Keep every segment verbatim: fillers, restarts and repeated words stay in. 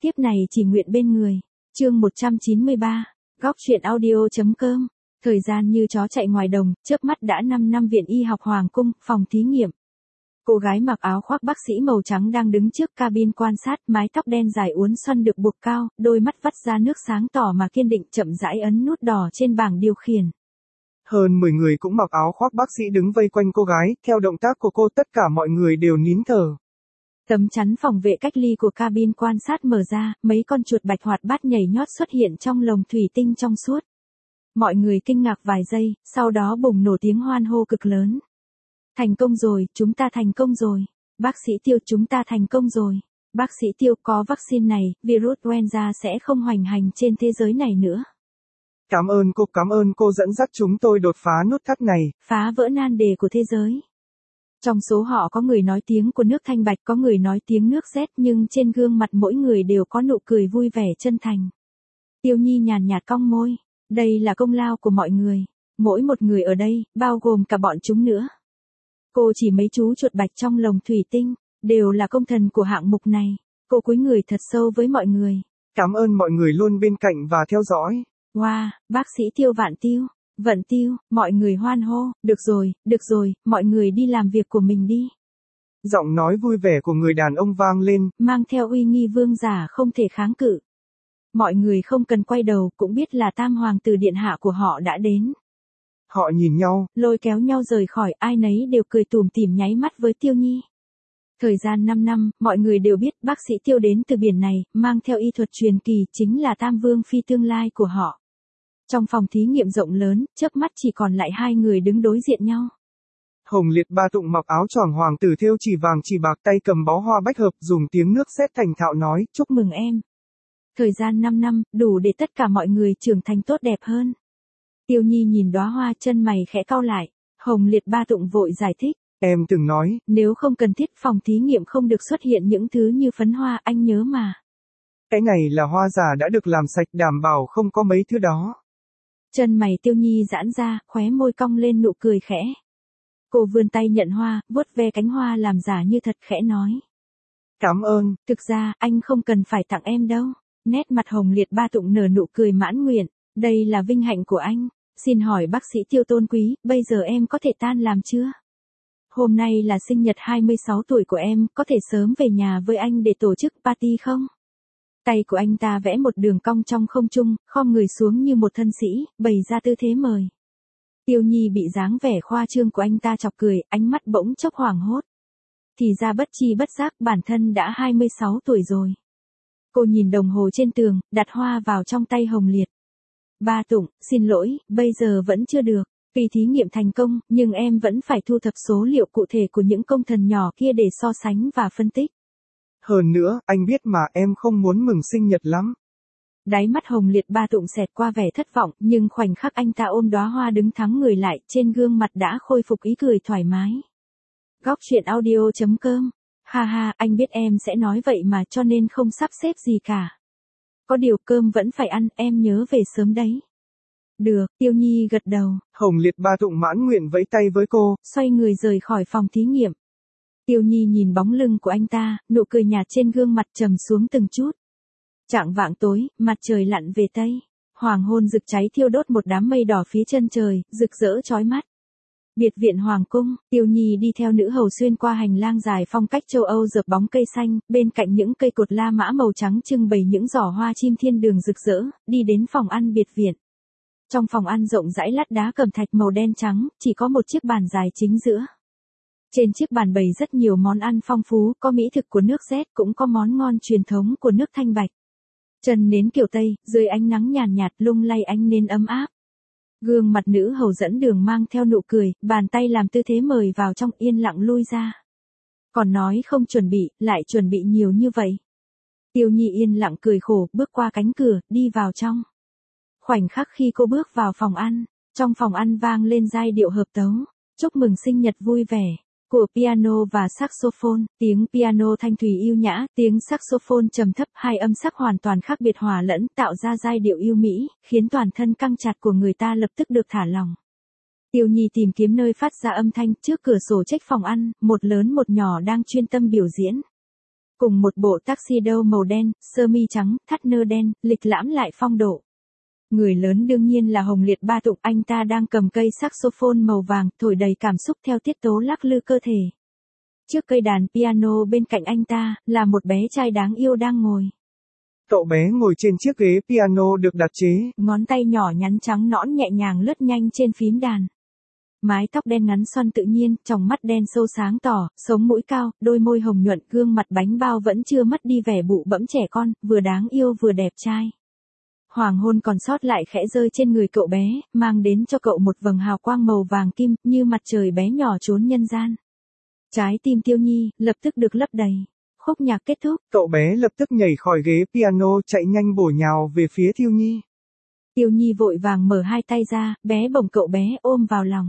Tiếp này chỉ nguyện bên người. Chương một trăm chín mươi ba. Góc truyện audio.com. Thời gian như chó chạy ngoài đồng, chớp mắt đã năm năm Viện Y học Hoàng cung, phòng thí nghiệm. Cô gái mặc áo khoác bác sĩ màu trắng đang đứng trước cabin quan sát, mái tóc đen dài uốn xoăn được buộc cao, đôi mắt vắt ra nước sáng tỏ mà kiên định chậm rãi ấn nút đỏ trên bảng điều khiển. Hơn mười người cũng mặc áo khoác bác sĩ đứng vây quanh cô gái, theo động tác của cô tất cả mọi người đều nín thở. Tấm chắn phòng vệ cách ly của cabin quan sát mở ra, mấy con chuột bạch hoạt bát nhảy nhót xuất hiện trong lồng thủy tinh trong suốt. Mọi người kinh ngạc vài giây, sau đó bùng nổ tiếng hoan hô cực lớn. Thành công rồi, chúng ta thành công rồi. Bác sĩ Tiêu, chúng ta thành công rồi. Bác sĩ Tiêu, có vaccine này, virus Wenza sẽ không hoành hành trên thế giới này nữa. Cảm ơn cô, cảm ơn cô dẫn dắt chúng tôi đột phá nút thắt này. Phá vỡ nan đề của thế giới. Trong số họ có người nói tiếng của nước Thanh Bạch, có người nói tiếng nước Z, nhưng trên gương mặt mỗi người đều có nụ cười vui vẻ chân thành. Tiêu Nhi nhàn nhạt cong môi. Đây là công lao của mọi người. Mỗi một người ở đây, bao gồm cả bọn chúng nữa. Cô chỉ mấy chú chuột bạch trong lồng thủy tinh, đều là công thần của hạng mục này. Cô cúi người thật sâu với mọi người. Cảm ơn mọi người luôn bên cạnh và theo dõi. Wow, bác sĩ Tiêu Vạn Tiêu, Vận Tiêu, mọi người hoan hô, được rồi, được rồi, mọi người đi làm việc của mình đi. Giọng nói vui vẻ của người đàn ông vang lên, mang theo uy nghi vương giả không thể kháng cự. Mọi người không cần quay đầu cũng biết là tam hoàng tử điện hạ của họ đã đến. Họ nhìn nhau, lôi kéo nhau rời khỏi, ai nấy đều cười tủm tỉm nháy mắt với Tiêu Nhi. Thời gian năm năm, mọi người đều biết bác sĩ Tiêu đến từ biển này, mang theo y thuật truyền kỳ, chính là Tam Vương Phi tương lai của họ. Trong phòng thí nghiệm rộng lớn, chớp mắt chỉ còn lại hai người đứng đối diện nhau. Hồng Liệt Ba Tụng mặc áo choàng hoàng tử thêu chỉ vàng chỉ bạc, tay cầm bó hoa bách hợp, dùng tiếng nước sét thành thạo nói, chúc mừng em. Thời gian năm năm, đủ để tất cả mọi người trưởng thành tốt đẹp hơn. Tiêu Nhi nhìn đóa hoa, chân mày khẽ cau lại. Hồng Liệt Ba Tụng vội giải thích. Em từng nói, nếu không cần thiết phòng thí nghiệm không được xuất hiện những thứ như phấn hoa, anh nhớ mà. Cái này là hoa giả đã được làm sạch, đảm bảo không có mấy thứ đó. Chân mày Tiêu Nhi giãn ra, khóe môi cong lên nụ cười khẽ. Cô vươn tay nhận hoa, vuốt ve cánh hoa làm giả như thật, khẽ nói. Cảm ơn. Thực ra, anh không cần phải tặng em đâu. Nét mặt Hồng Liệt Ba Tụng nở nụ cười mãn nguyện. Đây là vinh hạnh của anh. Xin hỏi bác sĩ Tiêu tôn quý, bây giờ em có thể tan làm chưa? Hôm nay là sinh nhật hai mươi sáu tuổi của em, có thể sớm về nhà với anh để tổ chức party không? Tay của anh ta vẽ một đường cong trong không trung, khom người xuống như một thân sĩ, bày ra tư thế mời. Tiêu Nhi bị dáng vẻ khoa trương của anh ta chọc cười, ánh mắt bỗng chốc hoảng hốt. Thì ra bất chi bất giác bản thân đã hai mươi sáu tuổi rồi. Cô nhìn đồng hồ trên tường, đặt hoa vào trong tay Hồng Liệt. Ba Tụng, xin lỗi, bây giờ vẫn chưa được. Kỳ thí nghiệm thành công, nhưng em vẫn phải thu thập số liệu cụ thể của những công thần nhỏ kia để so sánh và phân tích. Hơn nữa, anh biết mà, em không muốn mừng sinh nhật lắm. Đáy mắt Hồng Liệt Ba Tụng xẹt qua vẻ thất vọng, nhưng khoảnh khắc anh ta ôm đóa hoa đứng thắng người lại, trên gương mặt đã khôi phục ý cười thoải mái. Góc truyện audio.com. Ha ha, anh biết em sẽ nói vậy mà, cho nên không sắp xếp gì cả. Có điều cơm vẫn phải ăn, em nhớ về sớm đấy. Được, Tiêu Nhi gật đầu. Hồng Liệt Ba Tụng mãn nguyện vẫy tay với cô, xoay người rời khỏi phòng thí nghiệm. Tiêu Nhi nhìn bóng lưng của anh ta, nụ cười nhạt trên gương mặt trầm xuống từng chút. Chạng vạng tối, mặt trời lặn về tây. Hoàng hôn rực cháy thiêu đốt một đám mây đỏ phía chân trời, rực rỡ chói mắt. Biệt viện Hoàng cung, Tiêu Nhi đi theo nữ hầu xuyên qua hành lang dài phong cách châu Âu dợp bóng cây xanh, bên cạnh những cây cột La Mã màu trắng trưng bày những giỏ hoa chim thiên đường rực rỡ, đi đến phòng ăn biệt viện. Trong phòng ăn rộng rãi lát đá cẩm thạch màu đen trắng, chỉ có một chiếc bàn dài chính giữa. Trên chiếc bàn bày rất nhiều món ăn phong phú, có mỹ thực của nước Z, cũng có món ngon truyền thống của nước Thanh Bạch. Trần nến kiểu Tây, dưới ánh nắng nhàn nhạt, nhạt lung lay ánh nến ấm áp. Gương mặt nữ hầu dẫn đường mang theo nụ cười, bàn tay làm tư thế mời vào trong, yên lặng lui ra. Còn nói không chuẩn bị, lại chuẩn bị nhiều như vậy. Tiêu Nhi yên lặng cười khổ, bước qua cánh cửa, đi vào trong. Khoảnh khắc khi cô bước vào phòng ăn, trong phòng ăn vang lên giai điệu hợp tấu, chúc mừng sinh nhật vui vẻ, của piano và saxophone, tiếng piano thanh thủy yêu nhã, tiếng saxophone trầm thấp, hai âm sắc hoàn toàn khác biệt hòa lẫn, tạo ra giai điệu yêu mỹ, khiến toàn thân căng chặt của người ta lập tức được thả lỏng. Tiêu Nhi tìm kiếm nơi phát ra âm thanh, trước cửa sổ trách phòng ăn, một lớn một nhỏ đang chuyên tâm biểu diễn. cùng một bộ tuxedo màu đen, sơ mi trắng, thắt nơ đen, lịch lãm lại phong độ. Người lớn đương nhiên là Hồng Liệt Ba Tụng, anh ta đang cầm cây saxophone màu vàng, thổi đầy cảm xúc theo tiết tố lắc lư cơ thể. Trước cây đàn piano bên cạnh anh ta, là một bé trai đáng yêu đang ngồi. Cậu bé ngồi trên chiếc ghế piano được đặt chế. Ngón tay nhỏ nhắn trắng nõn nhẹ nhàng lướt nhanh trên phím đàn. Mái tóc đen ngắn xoăn tự nhiên, tròng mắt đen sâu sáng tỏ, sống mũi cao, đôi môi hồng nhuận, gương mặt bánh bao vẫn chưa mất đi vẻ bụ bẫm trẻ con, vừa đáng yêu vừa đẹp trai. Hoàng hôn còn sót lại khẽ rơi trên người cậu bé, mang đến cho cậu một vầng hào quang màu vàng kim, như mặt trời bé nhỏ trốn nhân gian. Trái tim Tiêu Nhi, lập tức được lấp đầy. Khúc nhạc kết thúc. Cậu bé lập tức nhảy khỏi ghế piano chạy nhanh bổ nhào về phía Tiêu Nhi. Tiêu Nhi vội vàng mở hai tay ra, bé bồng cậu bé ôm vào lòng.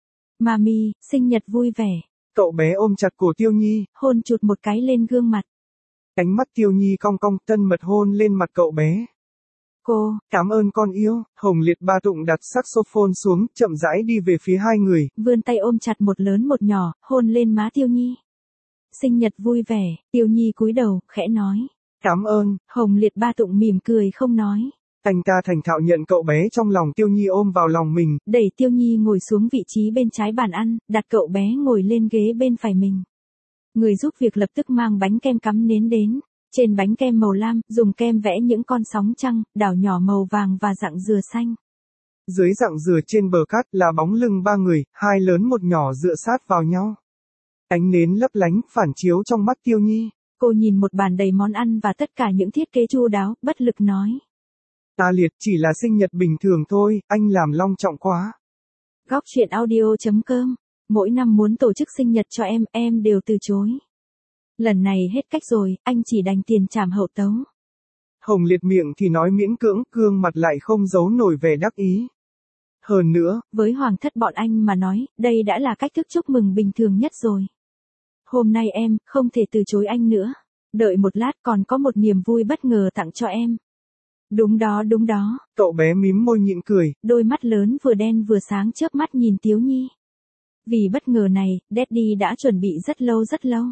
Mami, sinh nhật vui vẻ. Cậu bé ôm chặt cổ Tiêu Nhi, hôn chụt một cái lên gương mặt. Cánh mắt Tiêu Nhi cong cong, thân mật hôn lên mặt cậu bé. Cô, cảm ơn con yêu. Hồng Liệt Ba Tụng đặt saxophone xuống, chậm rãi đi về phía hai người. Vươn tay ôm chặt một lớn một nhỏ, hôn lên má Tiêu Nhi. Sinh nhật vui vẻ, Tiêu Nhi cúi đầu, khẽ nói. Cảm ơn. Hồng Liệt Ba Tụng mỉm cười không nói. Anh ta thành thạo nhận cậu bé trong lòng Tiêu Nhi ôm vào lòng mình. Đẩy Tiêu Nhi ngồi xuống vị trí bên trái bàn ăn, đặt cậu bé ngồi lên ghế bên phải mình. Người giúp việc lập tức mang bánh kem cắm nến đến. Trên bánh kem màu lam, dùng kem vẽ những con sóng trăng, đảo nhỏ màu vàng và rặng dừa xanh. Dưới rặng dừa trên bờ cát là bóng lưng ba người, hai lớn một nhỏ dựa sát vào nhau. Ánh nến lấp lánh, phản chiếu trong mắt Tiêu Nhi. Cô nhìn một bàn đầy món ăn và tất cả những thiết kế chu đáo, bất lực nói. Ta Liệt chỉ là sinh nhật bình thường thôi, anh làm long trọng quá. Góc truyện audio chấm com. Mỗi năm muốn tổ chức sinh nhật cho em, em đều từ chối. Lần này hết cách rồi, anh chỉ đành tiền trảm hậu tấu. Hồng Liệt miệng thì nói miễn cưỡng, gương mặt lại không giấu nổi vẻ đắc ý. Hơn nữa, với hoàng thất bọn anh mà nói, đây đã là cách thức chúc mừng bình thường nhất rồi. Hôm nay em, không thể từ chối anh nữa. Đợi một lát còn có một niềm vui bất ngờ tặng cho em. Đúng đó đúng đó. Cậu bé mím môi nhịn cười. Đôi mắt lớn vừa đen vừa sáng chớp mắt nhìn Tiếu Nhi. Vì bất ngờ này, Daddy đã chuẩn bị rất lâu rất lâu.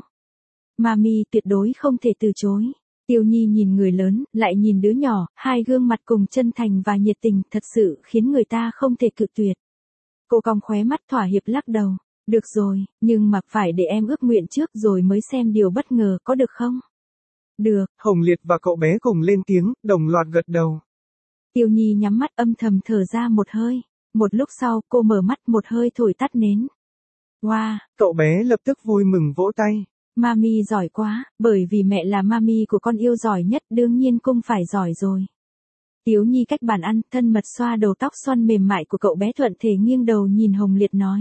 Mami tuyệt đối không thể từ chối. Tiêu Nhi nhìn người lớn, lại nhìn đứa nhỏ, hai gương mặt cùng chân thành và nhiệt tình thật sự khiến người ta không thể cự tuyệt. Cô cong khóe mắt thỏa hiệp lắc đầu. Được rồi, nhưng mà phải để em ước nguyện trước rồi mới xem điều bất ngờ có được không? Được. Hồng Liệt và cậu bé cùng lên tiếng, đồng loạt gật đầu. Tiêu Nhi nhắm mắt âm thầm thở ra một hơi. Một lúc sau cô mở mắt một hơi thổi tắt nến. Wow! Cậu bé lập tức vui mừng vỗ tay. Mami giỏi quá, bởi vì mẹ là mami của con yêu giỏi nhất, đương nhiên cũng phải giỏi rồi. Tiếu Nhi cách bàn ăn, thân mật xoa đầu tóc xoăn mềm mại của cậu bé, thuận thể nghiêng đầu nhìn Hồng Liệt nói.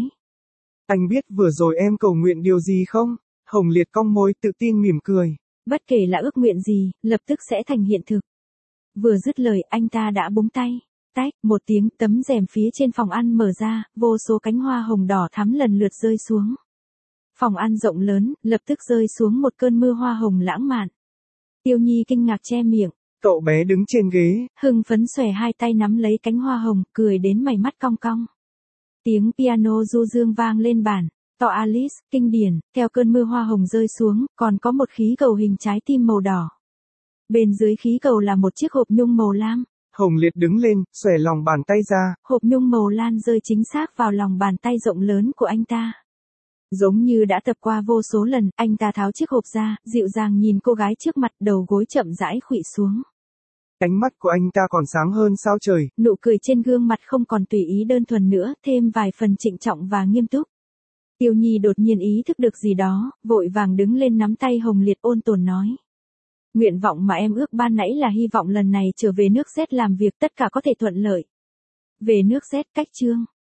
Anh biết vừa rồi em cầu nguyện điều gì không? Hồng Liệt cong môi tự tin mỉm cười. Bất kể là ước nguyện gì, lập tức sẽ thành hiện thực. Vừa dứt lời anh ta đã búng tay. Tách, một tiếng, tấm rèm phía trên phòng ăn mở ra, vô số cánh hoa hồng đỏ thắm lần lượt rơi xuống. Phòng ăn rộng lớn, lập tức rơi xuống một cơn mưa hoa hồng lãng mạn. Tiêu Nhi kinh ngạc che miệng. Cậu bé đứng trên ghế, hưng phấn xòe hai tay nắm lấy cánh hoa hồng, cười đến mày mắt cong cong. Tiếng piano du dương vang lên bản, to Alice, kinh điển, theo cơn mưa hoa hồng rơi xuống, còn có một khí cầu hình trái tim màu đỏ. Bên dưới khí cầu là một chiếc hộp nhung màu lam. Hồng Liệt đứng lên, xòe lòng bàn tay ra. Hộp nhung màu lan rơi chính xác vào lòng bàn tay rộng lớn của anh ta. Giống như đã tập qua vô số lần, anh ta tháo chiếc hộp ra, dịu dàng nhìn cô gái trước mặt, đầu gối chậm rãi khuỵu xuống. Ánh mắt của anh ta còn sáng hơn sao trời. Nụ cười trên gương mặt không còn tùy ý đơn thuần nữa, thêm vài phần trịnh trọng và nghiêm túc. Tiêu Nhi đột nhiên ý thức được gì đó, vội vàng đứng lên nắm tay Hồng Liệt ôn tồn nói. Nguyện vọng mà em ước ban nãy là hy vọng lần này trở về nước Z làm việc tất cả có thể thuận lợi. Về nước Z cách chương.